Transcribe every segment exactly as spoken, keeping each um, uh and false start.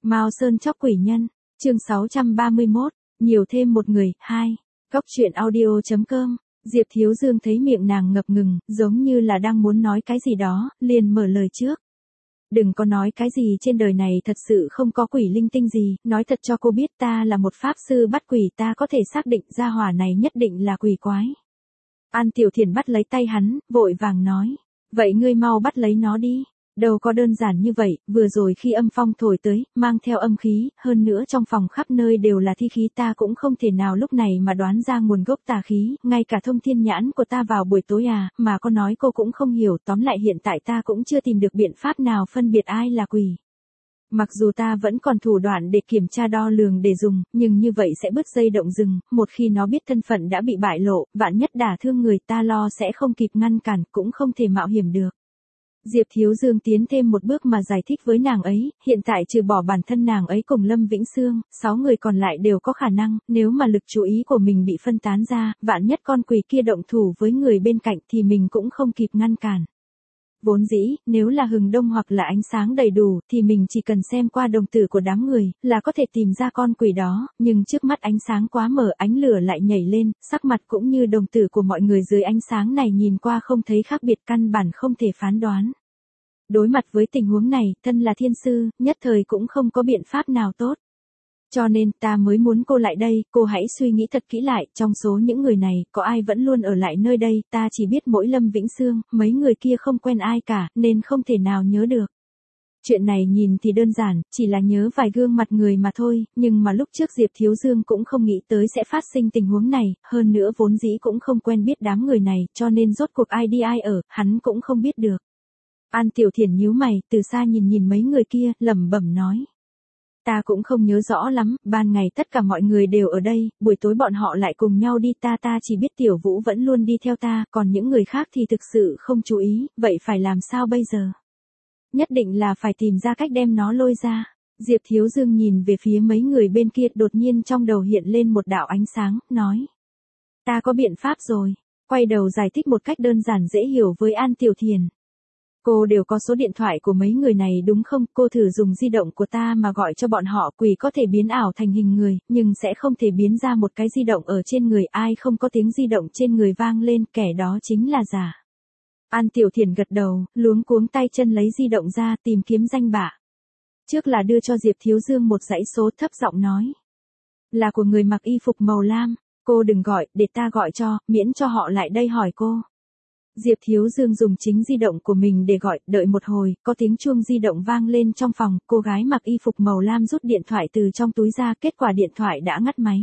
Mao Sơn chóc quỷ nhân, chương sáu trăm ba mươi mốt, nhiều thêm một người, hai. Góc truyện audio.com, Diệp Thiếu Dương thấy miệng nàng ngập ngừng, giống như là đang muốn nói cái gì đó, liền mở lời trước. Đừng có nói cái gì trên đời này thật sự không có quỷ linh tinh gì, nói thật cho cô biết ta là một pháp sư bắt quỷ, ta có thể xác định gia hỏa này nhất định là quỷ quái. An Tiểu Thiển bắt lấy tay hắn, vội vàng nói, vậy ngươi mau bắt lấy nó đi. Đâu có đơn giản như vậy, vừa rồi khi âm phong thổi tới, mang theo âm khí, hơn nữa trong phòng khắp nơi đều là thi khí, ta cũng không thể nào lúc này mà đoán ra nguồn gốc tà khí, ngay cả thông thiên nhãn của ta vào buổi tối à, mà có nói cô cũng không hiểu, tóm lại hiện tại ta cũng chưa tìm được biện pháp nào phân biệt ai là quỷ. Mặc dù ta vẫn còn thủ đoạn để kiểm tra đo lường để dùng, nhưng như vậy sẽ bứt dây động rừng, một khi nó biết thân phận đã bị bại lộ, vạn nhất đả thương người ta lo sẽ không kịp ngăn cản, cũng không thể mạo hiểm được. Diệp Thiếu Dương tiến thêm một bước mà giải thích với nàng ấy, hiện tại trừ bỏ bản thân nàng ấy cùng Lâm Vĩnh Sương, sáu người còn lại đều có khả năng, nếu mà lực chú ý của mình bị phân tán ra, vạn nhất con quỷ kia động thủ với người bên cạnh thì mình cũng không kịp ngăn cản. Vốn dĩ, nếu là hừng đông hoặc là ánh sáng đầy đủ, thì mình chỉ cần xem qua đồng tử của đám người, là có thể tìm ra con quỷ đó, nhưng trước mắt ánh sáng quá mờ, ánh lửa lại nhảy lên, sắc mặt cũng như đồng tử của mọi người dưới ánh sáng này nhìn qua không thấy khác biệt, căn bản không thể phán đoán. Đối mặt với tình huống này, thân là thiên sư, nhất thời cũng không có biện pháp nào tốt. Cho nên ta mới muốn cô lại đây, cô hãy suy nghĩ thật kỹ lại, trong số những người này, có ai vẫn luôn ở lại nơi đây, ta chỉ biết mỗi Lâm Vĩnh Sương, mấy người kia không quen ai cả, nên không thể nào nhớ được. Chuyện này nhìn thì đơn giản, chỉ là nhớ vài gương mặt người mà thôi, nhưng mà lúc trước Diệp Thiếu Dương cũng không nghĩ tới sẽ phát sinh tình huống này, hơn nữa vốn dĩ cũng không quen biết đám người này, cho nên rốt cuộc ai đi ai ở, hắn cũng không biết được. An Tiểu Thiển nhíu mày, từ xa nhìn nhìn mấy người kia, lẩm bẩm nói. Ta cũng không nhớ rõ lắm, ban ngày tất cả mọi người đều ở đây, buổi tối bọn họ lại cùng nhau đi, ta ta chỉ biết Tiểu Vũ vẫn luôn đi theo ta, còn những người khác thì thực sự không chú ý, vậy phải làm sao bây giờ? Nhất định là phải tìm ra cách đem nó lôi ra. Diệp Thiếu Dương nhìn về phía mấy người bên kia, đột nhiên trong đầu hiện lên một đạo ánh sáng, nói. Ta có biện pháp rồi, quay đầu giải thích một cách đơn giản dễ hiểu với An Tiểu Thiển. Cô đều có số điện thoại của mấy người này đúng không? Cô thử dùng di động của ta mà gọi cho bọn họ, quỷ có thể biến ảo thành hình người, nhưng sẽ không thể biến ra một cái di động ở trên người, ai không có tiếng di động trên người vang lên, kẻ đó chính là giả. An Tiểu Thiển gật đầu, luống cuống tay chân lấy di động ra, tìm kiếm danh bạ. Trước là đưa cho Diệp Thiếu Dương một dãy số, thấp giọng nói. Là của người mặc y phục màu lam, cô đừng gọi, để ta gọi cho, miễn cho họ lại đây hỏi cô. Diệp Thiếu Dương dùng chính di động của mình để gọi, đợi một hồi, có tiếng chuông di động vang lên trong phòng, cô gái mặc y phục màu lam rút điện thoại từ trong túi ra, kết quả điện thoại đã ngắt máy.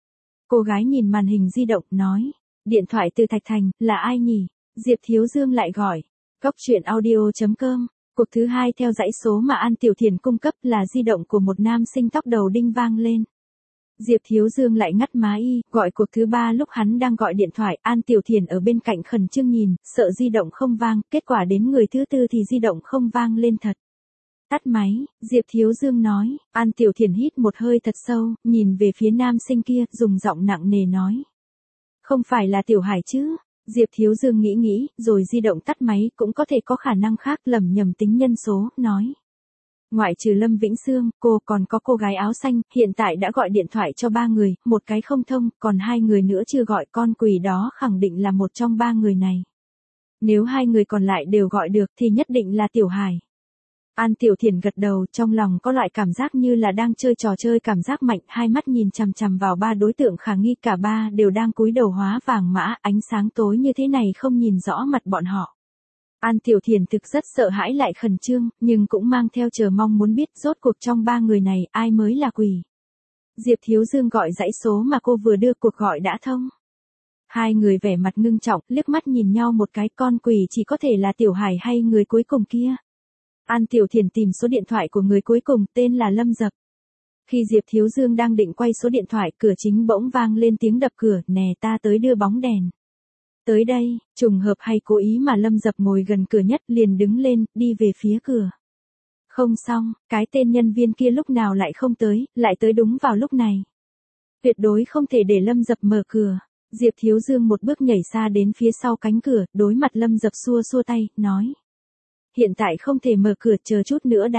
Cô gái nhìn màn hình di động, nói, điện thoại từ Thạch Thành, là ai nhỉ? Diệp Thiếu Dương lại gọi, góc truyện audio.com, cuộc thứ hai theo dãy số mà An Tiểu Thiển cung cấp là di động của một nam sinh tóc đầu đinh vang lên. Diệp Thiếu Dương lại ngắt máy y, gọi cuộc thứ ba lúc hắn đang gọi điện thoại, An Tiểu Thiển ở bên cạnh khẩn trương nhìn, sợ di động không vang, kết quả đến người thứ tư thì di động không vang lên thật. Tắt máy, Diệp Thiếu Dương nói, An Tiểu Thiển hít một hơi thật sâu, nhìn về phía nam sinh kia, dùng giọng nặng nề nói. Không phải là Tiểu Hải chứ? Diệp Thiếu Dương nghĩ nghĩ, rồi di động tắt máy, cũng có thể có khả năng khác, lầm nhầm tính nhân số, nói. Ngoại trừ Lâm Vĩnh Sương, cô còn có cô gái áo xanh, hiện tại đã gọi điện thoại cho ba người, một cái không thông, còn hai người nữa chưa gọi, con quỷ đó khẳng định là một trong ba người này. Nếu hai người còn lại đều gọi được thì nhất định là Tiểu Hải. An Tiểu Thiển gật đầu, trong lòng có loại cảm giác như là đang chơi trò chơi, cảm giác mạnh, hai mắt nhìn chằm chằm vào ba đối tượng khả nghi, cả ba đều đang cúi đầu hóa vàng mã, ánh sáng tối như thế này không nhìn rõ mặt bọn họ. An Tiểu Thiển thực rất sợ hãi lại khẩn trương, nhưng cũng mang theo chờ mong muốn biết rốt cuộc trong ba người này ai mới là quỷ. Diệp Thiếu Dương gọi dãy số mà cô vừa đưa, cuộc gọi đã thông. Hai người vẻ mặt ngưng trọng, liếc mắt nhìn nhau một cái, con quỷ chỉ có thể là Tiểu Hải hay người cuối cùng kia. An Tiểu Thiển tìm số điện thoại của người cuối cùng, tên là Lâm Dập. Khi Diệp Thiếu Dương đang định quay số điện thoại, cửa chính bỗng vang lên tiếng đập cửa, nè ta tới đưa bóng đèn. Tới đây, trùng hợp hay cố ý mà Lâm Dập ngồi gần cửa nhất, liền đứng lên, đi về phía cửa. Không xong, cái tên nhân viên kia lúc nào lại không tới, lại tới đúng vào lúc này. Tuyệt đối không thể để Lâm Dập mở cửa. Diệp Thiếu Dương một bước nhảy xa đến phía sau cánh cửa, đối mặt Lâm Dập xua xua tay, nói. Hiện tại không thể mở cửa, chờ chút nữa đã.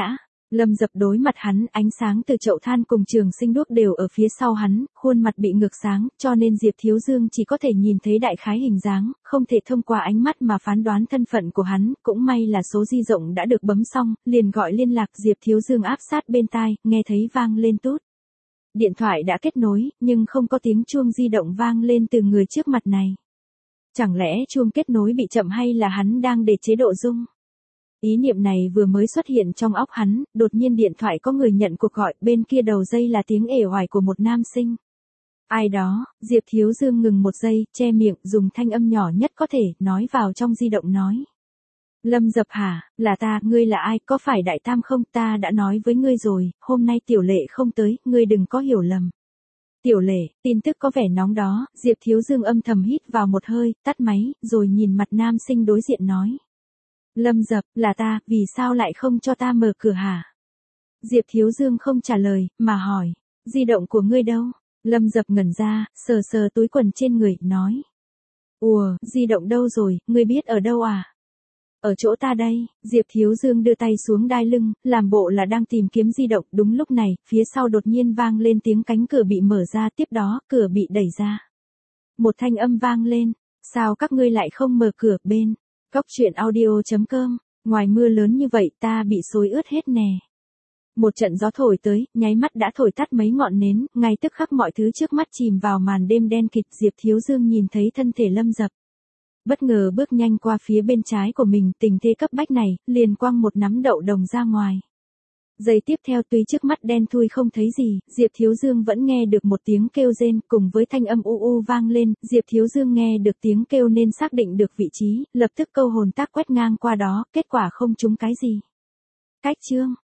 Lâm Dập đối mặt hắn, ánh sáng từ chậu than cùng Trường Sinh đuốc đều ở phía sau hắn, khuôn mặt bị ngược sáng, cho nên Diệp Thiếu Dương chỉ có thể nhìn thấy đại khái hình dáng, không thể thông qua ánh mắt mà phán đoán thân phận của hắn, cũng may là số di động đã được bấm xong, liền gọi liên lạc. Diệp Thiếu Dương áp sát bên tai, nghe thấy vang lên tút. Điện thoại đã kết nối, nhưng không có tiếng chuông di động vang lên từ người trước mặt này. Chẳng lẽ chuông kết nối bị chậm hay là hắn đang để chế độ rung? Ý niệm này vừa mới xuất hiện trong óc hắn, đột nhiên điện thoại có người nhận cuộc gọi, bên kia đầu dây là tiếng ể oải của một nam sinh. Ai đó? Diệp Thiếu Dương ngừng một giây, che miệng, dùng thanh âm nhỏ nhất có thể, nói vào trong di động nói. Lâm Dập hả, là ta, ngươi là ai, có phải Đại Tam không, ta đã nói với ngươi rồi, hôm nay Tiểu Lệ không tới, ngươi đừng có hiểu lầm. Tiểu Lệ, tin tức có vẻ nóng đó, Diệp Thiếu Dương âm thầm hít vào một hơi, tắt máy, rồi nhìn mặt nam sinh đối diện nói. Lâm Dập, là ta, vì sao lại không cho ta mở cửa hả? Diệp Thiếu Dương không trả lời, mà hỏi, di động của ngươi đâu? Lâm Dập ngẩn ra, sờ sờ túi quần trên người, nói. Ủa, di động đâu rồi, ngươi biết ở đâu à? Ở chỗ ta đây. Diệp Thiếu Dương đưa tay xuống đai lưng, làm bộ là đang tìm kiếm di động. Đúng lúc này, phía sau đột nhiên vang lên tiếng cánh cửa bị mở ra, tiếp đó, cửa bị đẩy ra. Một thanh âm vang lên, sao các ngươi lại không mở cửa, bên Cóc Truyện Audio chấm com, ngoài mưa lớn như vậy ta bị xối ướt hết nè. Một trận gió thổi tới, nháy mắt đã thổi tắt mấy ngọn nến, ngay tức khắc mọi thứ trước mắt chìm vào màn đêm đen kịt. Diệp Thiếu Dương nhìn thấy thân thể Lâm Dập. Bất ngờ bước nhanh qua phía bên trái của mình, tình thế cấp bách này, liền quăng một nắm đậu đồng ra ngoài. Giây tiếp theo tuy trước mắt đen thui không thấy gì, Diệp Thiếu Dương vẫn nghe được một tiếng kêu rên, cùng với thanh âm u u vang lên, Diệp Thiếu Dương nghe được tiếng kêu nên xác định được vị trí, lập tức câu hồn tác quét ngang qua đó, kết quả không trúng cái gì. Cách chương